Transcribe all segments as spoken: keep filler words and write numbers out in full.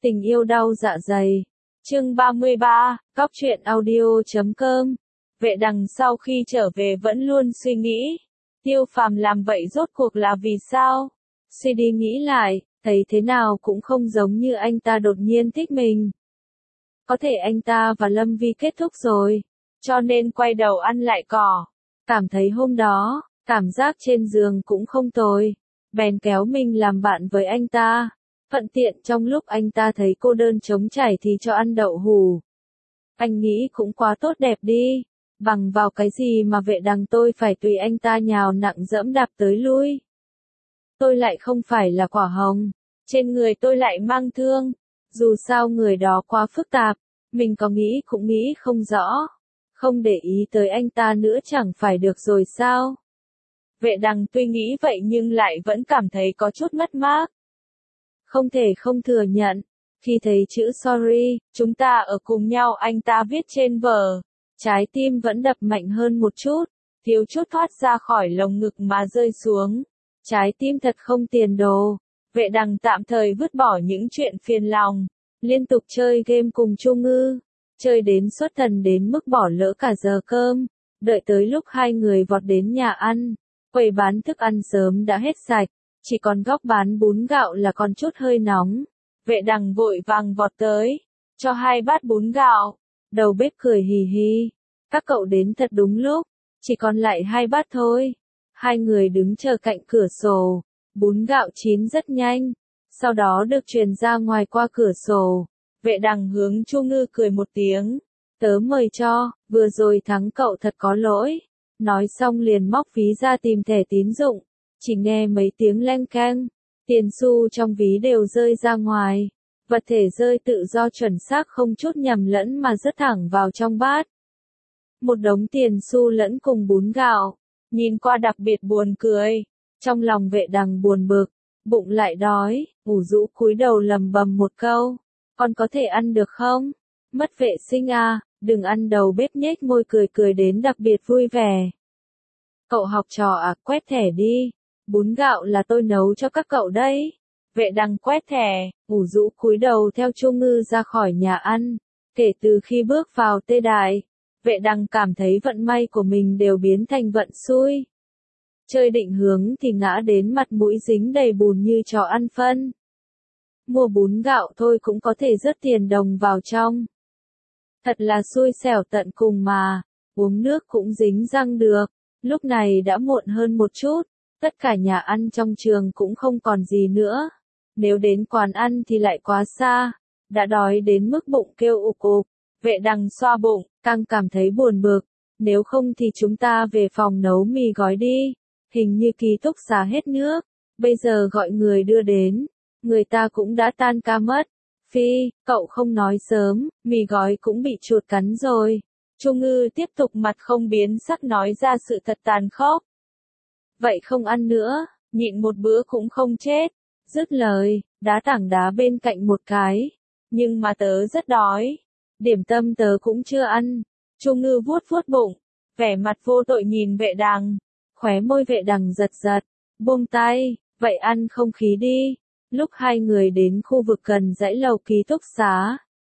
Tình yêu đau dạ dày. Chương ba mươi ba, Cóc truyện audio chấm com. Vệ Đằng sau khi trở về vẫn luôn suy nghĩ, Tiêu Phàm làm vậy rốt cuộc là vì sao? Suy đi nghĩ lại, thấy thế nào cũng không giống như anh ta đột nhiên thích mình. Có thể anh ta và Lâm Vi kết thúc rồi, cho nên quay đầu ăn lại cỏ. Cảm thấy hôm đó, cảm giác trên giường cũng không tồi, bèn kéo mình làm bạn với anh ta. Thuận tiện trong lúc anh ta thấy cô đơn trống trải thì cho ăn đậu hù. Anh nghĩ cũng quá tốt đẹp đi, bằng vào cái gì mà Vệ Đằng tôi phải tùy anh ta nhào nặng dẫm đạp tới lui. Tôi lại không phải là quả hồng, trên người tôi lại mang thương, dù sao người đó quá phức tạp, mình có nghĩ cũng nghĩ không rõ, không để ý tới anh ta nữa chẳng phải được rồi sao? Vệ Đằng tuy nghĩ vậy nhưng lại vẫn cảm thấy có chút mất mát. Không thể không thừa nhận, khi thấy chữ sorry, chúng ta ở cùng nhau anh ta viết trên vở, trái tim vẫn đập mạnh hơn một chút, thiếu chút thoát ra khỏi lồng ngực mà rơi xuống. Trái tim thật không tiền đồ. Vệ Đằng tạm thời vứt bỏ những chuyện phiền lòng, liên tục chơi game cùng Chu Ngư, chơi đến xuất thần đến mức bỏ lỡ cả giờ cơm. Đợi tới lúc hai người vọt đến nhà ăn, quầy bán thức ăn sớm đã hết sạch, chỉ còn góc bán bún gạo là còn chút hơi nóng. Vệ Đằng vội vàng vọt tới, cho hai bát bún gạo. Đầu bếp cười hì hì, các cậu đến thật đúng lúc, chỉ còn lại hai bát thôi. Hai người đứng chờ cạnh cửa sổ, bún gạo chín rất nhanh, sau đó được truyền ra ngoài qua cửa sổ. Vệ Đằng hướng Chu Ngư cười một tiếng, tớ mời cho, vừa rồi thắng cậu thật có lỗi. Nói xong liền móc ví ra tìm thẻ tín dụng, chỉ nghe mấy tiếng leng keng, tiền xu trong ví đều rơi ra ngoài, vật thể rơi tự do chuẩn xác không chút nhầm lẫn mà rớt thẳng vào trong bát. Một đống tiền xu lẫn cùng bún gạo, nhìn qua đặc biệt buồn cười. Trong lòng Vệ Đằng buồn bực, bụng lại đói, ủ rũ cúi đầu lầm bầm một câu, con có thể ăn được không? Mất vệ sinh à, đừng ăn. Đầu bếp nhếch môi cười cười đến đặc biệt vui vẻ. Cậu học trò à, quét thẻ đi, bún gạo là tôi nấu cho các cậu đấy. Vệ Đằng quét thẻ, ủ rũ cúi đầu theo Chu Ngư ra khỏi nhà ăn. Kể từ khi bước vào Tê Đại, Vệ Đằng cảm thấy vận may của mình đều biến thành vận xui. Chơi định hướng thì ngã đến mặt mũi dính đầy bùn như chó ăn phân. Mua bún gạo thôi cũng có thể rớt tiền đồng vào trong. Thật là xui xẻo tận cùng mà, uống nước cũng dính răng được. Lúc này đã muộn hơn một chút, tất cả nhà ăn trong trường cũng không còn gì nữa. Nếu đến quán ăn thì lại quá xa, đã đói đến mức bụng kêu ục ục. Vệ Đằng xoa bụng, càng cảm thấy buồn bực. Nếu không thì chúng ta về phòng nấu mì gói đi. Hình như ký túc xá hết nước, bây giờ gọi người đưa đến, người ta cũng đã tan ca mất. Phi, cậu không nói sớm, mì gói cũng bị chuột cắn rồi. Chu Ngư tiếp tục mặt không biến sắc nói ra sự thật tàn khốc. Vậy không ăn nữa, nhịn một bữa cũng không chết. Dứt lời, đá tảng đá bên cạnh một cái. Nhưng mà tớ rất đói, điểm tâm tớ cũng chưa ăn. Chu Ngư vuốt vuốt bụng, vẻ mặt vô tội nhìn Vệ Đằng. Khóe môi Vệ Đằng giật giật, buông tay, vậy ăn không khí đi. Lúc hai người đến khu vực gần dãy lầu ký túc xá,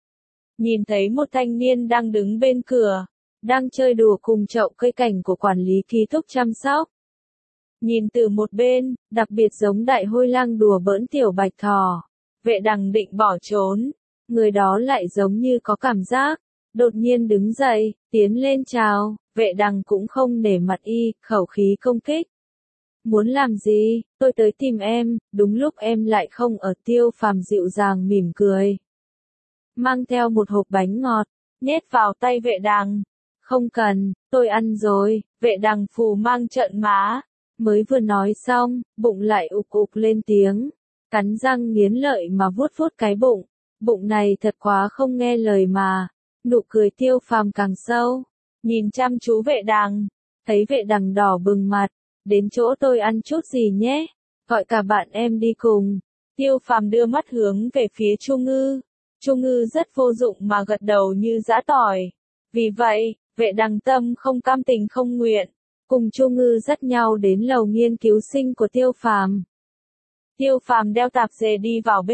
nhìn thấy một thanh niên đang đứng bên cửa, đang chơi đùa cùng chậu cây cảnh của quản lý ký túc chăm sóc. Nhìn từ một bên, đặc biệt giống đại hôi lang đùa bỡn tiểu bạch thỏ. Vệ Đằng định bỏ trốn, người đó lại giống như có cảm giác, đột nhiên đứng dậy, tiến lên chào. Vệ Đằng cũng không nể mặt y, khẩu khí công kích. Muốn làm gì, tôi tới tìm em, đúng lúc em lại không ở. Tiêu Phàm dịu dàng mỉm cười, mang theo một hộp bánh ngọt, nhét vào tay Vệ Đằng. Không cần, tôi ăn rồi. Vệ Đằng phù mang trợn má, mới vừa nói xong, bụng lại ục ục lên tiếng, cắn răng nghiến lợi mà vuốt vuốt cái bụng. Bụng này thật quá không nghe lời mà. Nụ cười Tiêu Phàm càng sâu, nhìn chăm chú Vệ Đằng, thấy Vệ Đằng đỏ bừng mặt, đến chỗ tôi ăn chút gì nhé, gọi cả bạn em đi cùng. Tiêu Phàm đưa mắt hướng về phía Chu Ngư, Chu Ngư rất vô dụng mà gật đầu như giã tỏi. Vì vậy, Vệ Đằng tâm không cam tình không nguyện, cùng Chu Ngư dắt nhau đến lầu nghiên cứu sinh của Tiêu Phàm. Tiêu Phàm đeo tạp dề đi vào bếp,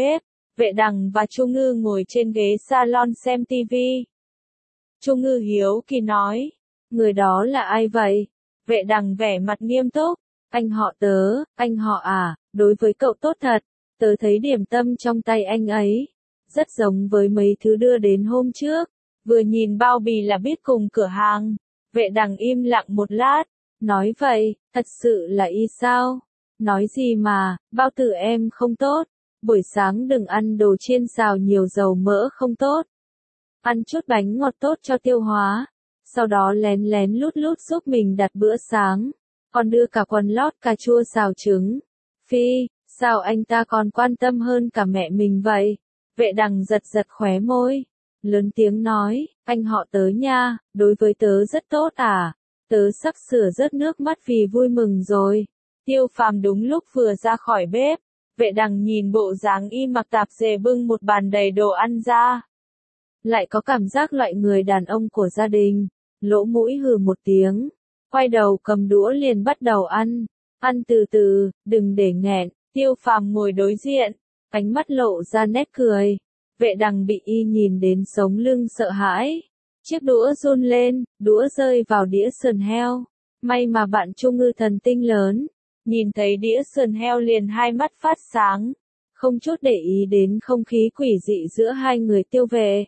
Vệ Đằng và Chu Ngư ngồi trên ghế salon xem tivi. Chu Ngư hiếu kỳ nói, người đó là ai vậy? Vệ Đằng vẻ mặt nghiêm túc, anh họ tớ, anh họ à, đối với cậu tốt thật, tớ thấy điểm tâm trong tay anh ấy, rất giống với mấy thứ đưa đến hôm trước, vừa nhìn bao bì là biết cùng cửa hàng. Vệ Đằng im lặng một lát, nói vậy, thật sự là y sao? Nói gì mà, bao tử em không tốt, buổi sáng đừng ăn đồ chiên xào nhiều dầu mỡ không tốt. Ăn chút bánh ngọt tốt cho tiêu hóa, sau đó lén lén lút lút giúp mình đặt bữa sáng, còn đưa cả quần lót cà chua xào trứng. Phi, sao anh ta còn quan tâm hơn cả mẹ mình vậy? Vệ Đằng giật giật khóe môi, lớn tiếng nói, anh họ tớ nha, đối với tớ rất tốt à, tớ sắp sửa rớt nước mắt vì vui mừng rồi. Tiêu Phàm đúng lúc vừa ra khỏi bếp, Vệ Đằng nhìn bộ dáng y mặc tạp dề bưng một bàn đầy đồ ăn ra. Lại có cảm giác loại người đàn ông của gia đình, lỗ mũi hừ một tiếng, quay đầu cầm đũa liền bắt đầu ăn, ăn từ từ, đừng để nghẹn. Tiêu Phàm ngồi đối diện, ánh mắt lộ ra nét cười. Vệ Đằng bị y nhìn đến sống lưng sợ hãi, chiếc đũa run lên, đũa rơi vào đĩa sườn heo. May mà bạn Chu Ngư thần tinh lớn, nhìn thấy đĩa sườn heo liền hai mắt phát sáng, không chút để ý đến không khí quỷ dị giữa hai người Tiêu Vệ.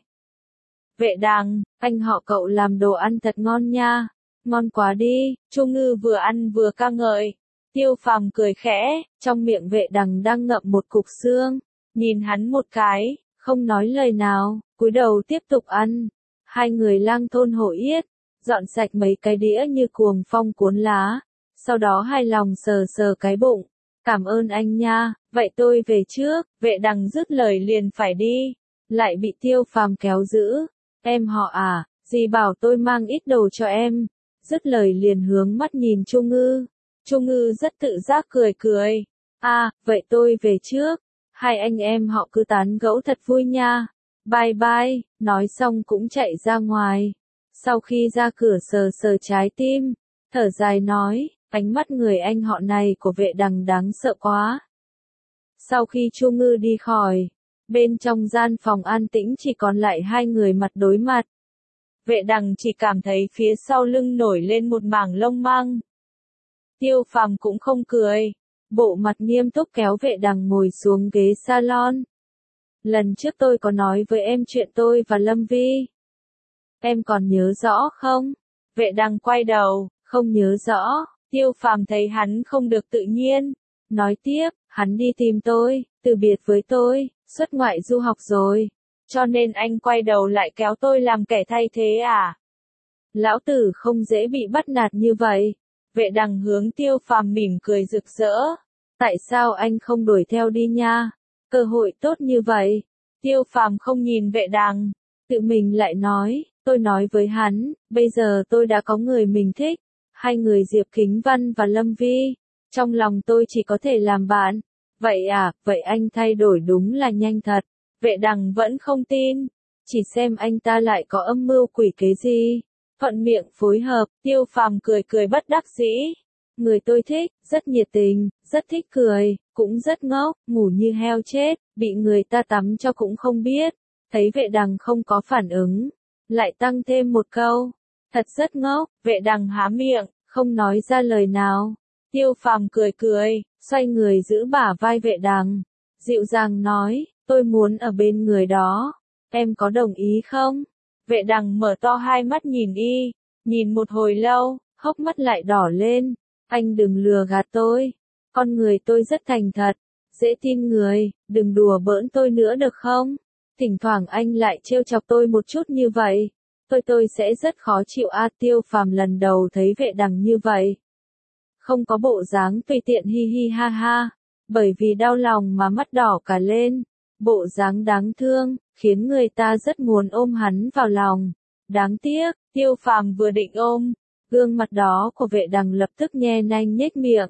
Vệ Đằng, anh họ cậu làm đồ ăn thật ngon nha, ngon quá đi. Chu Ngư vừa ăn vừa ca ngợi. Tiêu Phàm cười khẽ, trong miệng Vệ Đằng đang ngậm một cục xương, nhìn hắn một cái, không nói lời nào, cúi đầu tiếp tục ăn. Hai người lang thôn hổ yết, dọn sạch mấy cái đĩa như cuồng phong cuốn lá, sau đó hài lòng sờ sờ cái bụng. Cảm ơn anh nha, vậy tôi về trước. Vệ Đằng dứt lời liền phải đi, lại bị Tiêu Phàm kéo giữ. Em họ à, dì bảo tôi mang ít đồ cho em. Dứt lời liền hướng mắt nhìn Chu Ngư. Chu Ngư rất tự giác cười cười. À, vậy tôi về trước. Hai anh em họ cứ tán gẫu thật vui nha. Bye bye, nói xong cũng chạy ra ngoài. Sau khi ra cửa sờ sờ trái tim, thở dài nói, ánh mắt người anh họ này của Vệ Đằng đáng sợ quá. Sau khi Chu Ngư đi khỏi, bên trong gian phòng an tĩnh chỉ còn lại hai người mặt đối mặt. Vệ Đằng chỉ cảm thấy phía sau lưng nổi lên một mảng lông măng. Tiêu Phàm cũng không cười, bộ mặt nghiêm túc kéo Vệ Đằng ngồi xuống ghế salon. Lần trước tôi có nói với em chuyện tôi và Lâm Vi. Em còn nhớ rõ không? Vệ Đằng quay đầu, không nhớ rõ. Tiêu Phàm thấy hắn không được tự nhiên, nói tiếp, hắn đi tìm tôi, từ biệt với tôi, xuất ngoại du học rồi, cho nên anh quay đầu lại kéo tôi làm kẻ thay thế à? Lão tử không dễ bị bắt nạt như vậy. Vệ Đằng hướng Tiêu Phàm mỉm cười rực rỡ. Tại sao anh không đuổi theo đi nha? Cơ hội tốt như vậy. Tiêu Phàm không nhìn Vệ Đằng, tự mình lại nói, tôi nói với hắn, bây giờ tôi đã có người mình thích, hai người Diệp Kính Văn và Lâm Vi, trong lòng tôi chỉ có thể làm bạn. Vậy à, vậy anh thay đổi đúng là nhanh thật. Vệ Đằng vẫn không tin, chỉ xem anh ta lại có âm mưu quỷ kế gì. Thuận miệng phối hợp, Tiêu Phàm cười cười bất đắc dĩ. Người tôi thích, rất nhiệt tình, rất thích cười, cũng rất ngốc, ngủ như heo chết, bị người ta tắm cho cũng không biết. Thấy Vệ Đằng không có phản ứng, lại tăng thêm một câu, thật rất ngốc. Vệ Đằng há miệng, không nói ra lời nào. Tiêu Phàm cười cười, xoay người giữ bả vai Vệ Đằng, dịu dàng nói, tôi muốn ở bên người đó, em có đồng ý không? Vệ Đằng mở to hai mắt nhìn y, nhìn một hồi lâu, hốc mắt lại đỏ lên. Anh đừng lừa gạt tôi, con người tôi rất thành thật, dễ tin người, đừng đùa bỡn tôi nữa được không? Thỉnh thoảng anh lại trêu chọc tôi một chút như vậy, tôi tôi sẽ rất khó chịu. A Tiêu Phàm lần đầu thấy Vệ Đằng như vậy, không có bộ dáng tùy tiện hi hi ha ha, bởi vì đau lòng mà mắt đỏ cả lên, bộ dáng đáng thương, khiến người ta rất muốn ôm hắn vào lòng. Đáng tiếc, Tiêu Phàm vừa định ôm, gương mặt đó của Vệ Đằng lập tức nhe nanh nhếch miệng,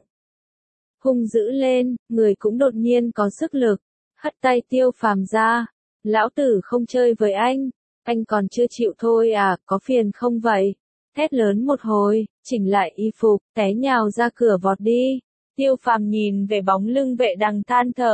hung dữ lên, người cũng đột nhiên có sức lực, hất tay Tiêu Phàm ra, lão tử không chơi với anh, anh còn chưa chịu thôi à, có phiền không vậy? Thét lớn một hồi, chỉnh lại y phục, té nhào ra cửa vọt đi. Tiêu Phàm nhìn về bóng lưng Vệ Đằng than thở,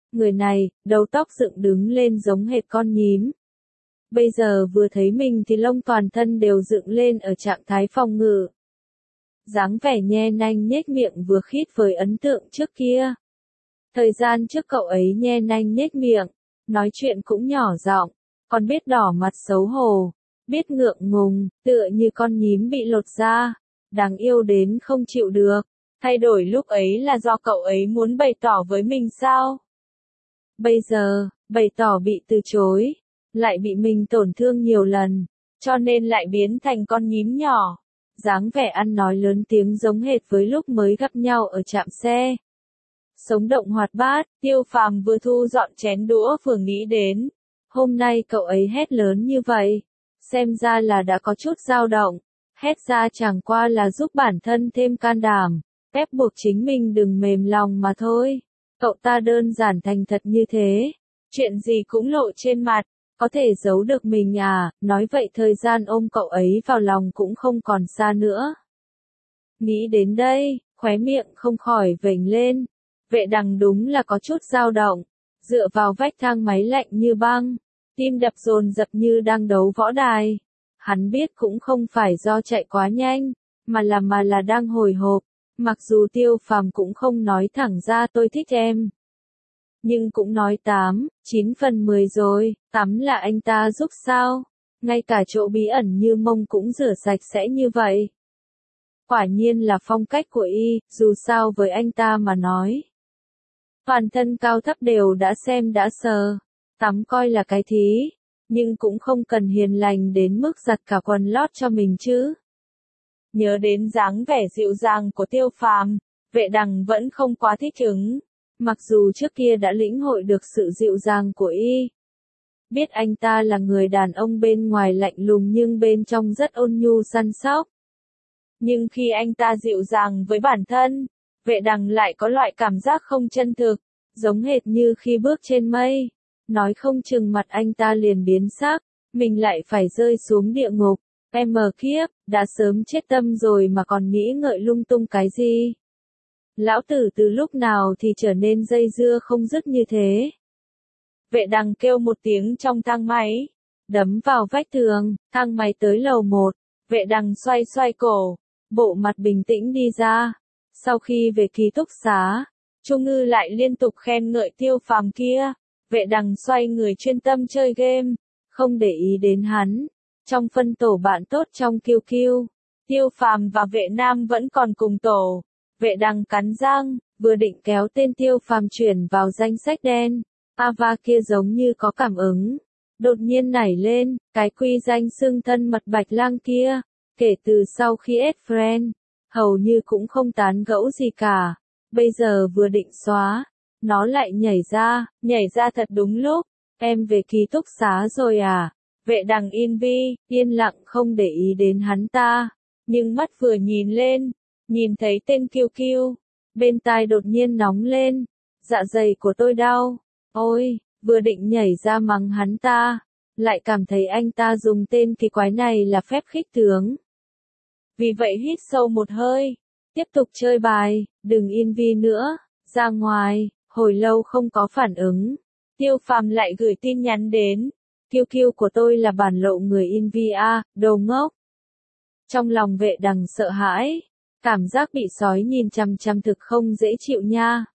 Người này, đầu tóc dựng đứng lên giống hệt con nhím. Bây giờ vừa thấy mình thì lông toàn thân đều dựng lên ở trạng thái phòng ngự. Dáng vẻ nhe nanh nhếch miệng vừa khít với ấn tượng trước kia. Thời gian trước cậu ấy nhe nanh nhếch miệng, nói chuyện cũng nhỏ giọng, còn biết đỏ mặt xấu hổ, biết ngượng ngùng, tựa như con nhím bị lột da, đáng yêu đến không chịu được. Thay đổi lúc ấy là do cậu ấy muốn bày tỏ với mình sao? Bây giờ, bày tỏ bị từ chối, lại bị mình tổn thương nhiều lần, cho nên lại biến thành con nhím nhỏ. Dáng vẻ ăn nói lớn tiếng giống hệt với lúc mới gặp nhau ở trạm xe. Sống động hoạt bát, Tiêu Phàm vừa thu dọn chén đũa vừa nghĩ đến. Hôm nay cậu ấy hét lớn như vậy, xem ra là đã có chút dao động, hét ra chẳng qua là giúp bản thân thêm can đảm, ép buộc chính mình đừng mềm lòng mà thôi. Cậu ta đơn giản thành thật như thế, chuyện gì cũng lộ trên mặt, có thể giấu được mình à, nói vậy thời gian ôm cậu ấy vào lòng cũng không còn xa nữa. Nghĩ đến đây, khóe miệng không khỏi vểnh lên, Vệ Đằng đúng là có chút dao động, dựa vào vách thang máy lạnh như băng, tim đập dồn dập như đang đấu võ đài. Hắn biết cũng không phải do chạy quá nhanh, mà là mà là đang hồi hộp, mặc dù Tiêu Phàm cũng không nói thẳng ra tôi thích em. Nhưng cũng nói tám, chín phần mười rồi, tắm là anh ta giúp sao? Ngay cả chỗ bí ẩn như mông cũng rửa sạch sẽ như vậy. Quả nhiên là phong cách của y, dù sao với anh ta mà nói. Toàn thân cao thấp đều đã xem đã sờ, tắm coi là cái thí, nhưng cũng không cần hiền lành đến mức giặt cả quần lót cho mình chứ. Nhớ đến dáng vẻ dịu dàng của Tiêu Phàm, Vệ Đằng vẫn không quá thích ứng. Mặc dù trước kia đã lĩnh hội được sự dịu dàng của y. Biết anh ta là người đàn ông bên ngoài lạnh lùng nhưng bên trong rất ôn nhu săn sóc. Nhưng khi anh ta dịu dàng với bản thân, Vệ Đằng lại có loại cảm giác không chân thực, giống hệt như khi bước trên mây. Nói không chừng mặt anh ta liền biến sắc, mình lại phải rơi xuống địa ngục. Em mờ kiếp, đã sớm chết tâm rồi mà còn nghĩ ngợi lung tung cái gì. Lão tử từ lúc nào thì trở nên dây dưa không dứt như thế. Vệ Đằng kêu một tiếng trong thang máy, đấm vào vách tường, thang máy tới lầu một, Vệ Đằng xoay xoay cổ, bộ mặt bình tĩnh đi ra. Sau khi về ký túc xá, Chu Ngư lại liên tục khen ngợi Tiêu Phàm kia, Vệ Đằng xoay người chuyên tâm chơi game, không để ý đến hắn. Trong phân tổ bạn tốt trong Q Q, Tiêu Phàm và Vệ Nam vẫn còn cùng tổ. Vệ Đằng cắn răng, vừa định kéo tên Tiêu Phàm chuyển vào danh sách đen, Ava kia giống như có cảm ứng, đột nhiên nảy lên, cái quy danh xưng thân mật Bạch Lang kia, kể từ sau khi add friend, hầu như cũng không tán gẫu gì cả, bây giờ vừa định xóa, nó lại nhảy ra, nhảy ra thật đúng lúc, em về ký túc xá rồi à? Vệ Đằng in vi, yên lặng không để ý đến hắn ta, nhưng mắt vừa nhìn lên, nhìn thấy tên Kiêu Kiêu, bên tai đột nhiên nóng lên, dạ dày của tôi đau, ôi, vừa định nhảy ra mắng hắn ta, lại cảm thấy anh ta dùng tên kỳ quái này là phép khích tướng. Vì vậy hít sâu một hơi, tiếp tục chơi bài, đừng in vi nữa, ra ngoài, hồi lâu không có phản ứng, Tiêu Phàm lại gửi tin nhắn đến, Kiêu Kiêu của tôi là bản lộ người in vi a, đồ ngốc. Trong lòng Vệ Đằng sợ hãi. Cảm giác bị sói nhìn chằm chằm thực không dễ chịu nha.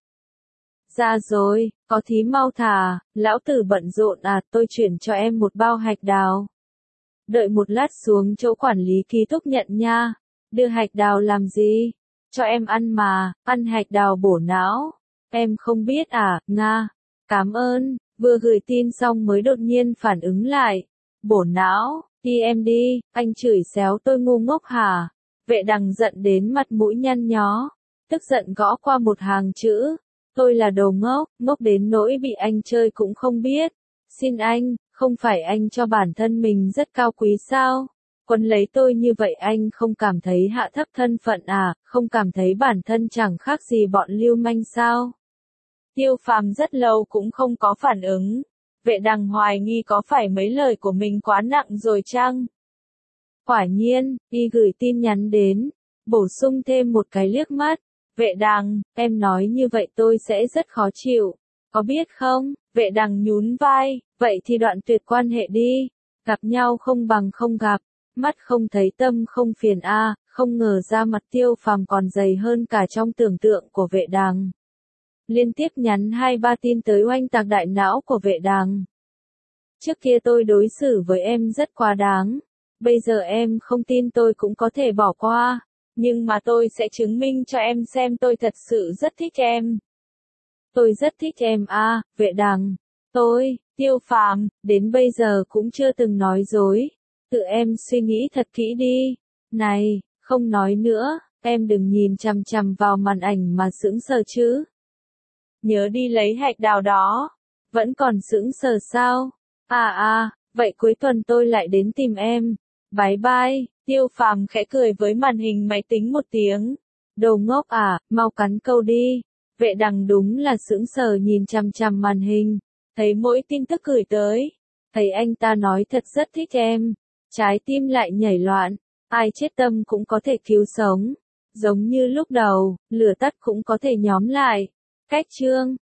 Ra rồi, có thí mau thả, lão tử bận rộn à, tôi chuyển cho em một bao hạch đào. Đợi một lát xuống chỗ quản lý ký túc nhận nha. Đưa hạch đào làm gì? Cho em ăn mà, ăn hạch đào bổ não. Em không biết à, Nga. Cảm ơn, vừa gửi tin xong mới đột nhiên phản ứng lại. Bổ não, đi em đi, anh chửi xéo tôi ngu ngốc hả? Vệ Đằng giận đến mặt mũi nhăn nhó, tức giận gõ qua một hàng chữ, tôi là đồ ngốc, ngốc đến nỗi bị anh chơi cũng không biết. Xin anh, không phải anh cho bản thân mình rất cao quý sao? Quấn lấy tôi như vậy anh không cảm thấy hạ thấp thân phận à, không cảm thấy bản thân chẳng khác gì bọn lưu manh sao? Tiêu Phàm rất lâu cũng không có phản ứng, Vệ Đằng hoài nghi có phải mấy lời của mình quá nặng rồi chăng? Quả nhiên, y gửi tin nhắn đến, bổ sung thêm một cái liếc mắt, Vệ Đằng, em nói như vậy tôi sẽ rất khó chịu, Có biết không? Vệ đằng nhún vai, vậy thì đoạn tuyệt quan hệ đi. Gặp nhau không bằng không gặp. Mắt không thấy tâm không phiền a, à, không ngờ ra mặt Tiêu Phàm còn dày hơn cả trong tưởng tượng của vệ đằng. Liên tiếp nhắn hai ba tin tới oanh tạc đại não của vệ đằng. Trước kia tôi đối xử với em rất quá đáng. Bây giờ em không tin tôi cũng có thể bỏ qua. Nhưng mà tôi sẽ chứng minh cho em xem tôi thật sự rất thích em. Tôi rất thích em a, à, vệ đằng. Tôi, Tiêu Phàm, đến bây giờ cũng chưa từng nói dối. Tự em suy nghĩ thật kỹ đi. Này, không nói nữa, em đừng nhìn chằm chằm vào màn ảnh mà sững sờ chứ. Nhớ đi lấy hạch đào đó. Vẫn còn sững sờ sao? À à, vậy cuối tuần tôi lại đến tìm em. Bye bye. Tiêu Phàm khẽ cười với màn hình máy tính một tiếng. Đồ ngốc à, mau cắn câu đi. Vệ đằng đúng là sững sờ nhìn chằm chằm màn hình. Thấy mỗi tin tức gửi tới. Thấy anh ta nói thật rất thích em. Trái tim lại nhảy loạn. Ai chết tâm cũng có thể cứu sống. Giống như lúc đầu, lửa tắt cũng có thể nhóm lại. Cách chương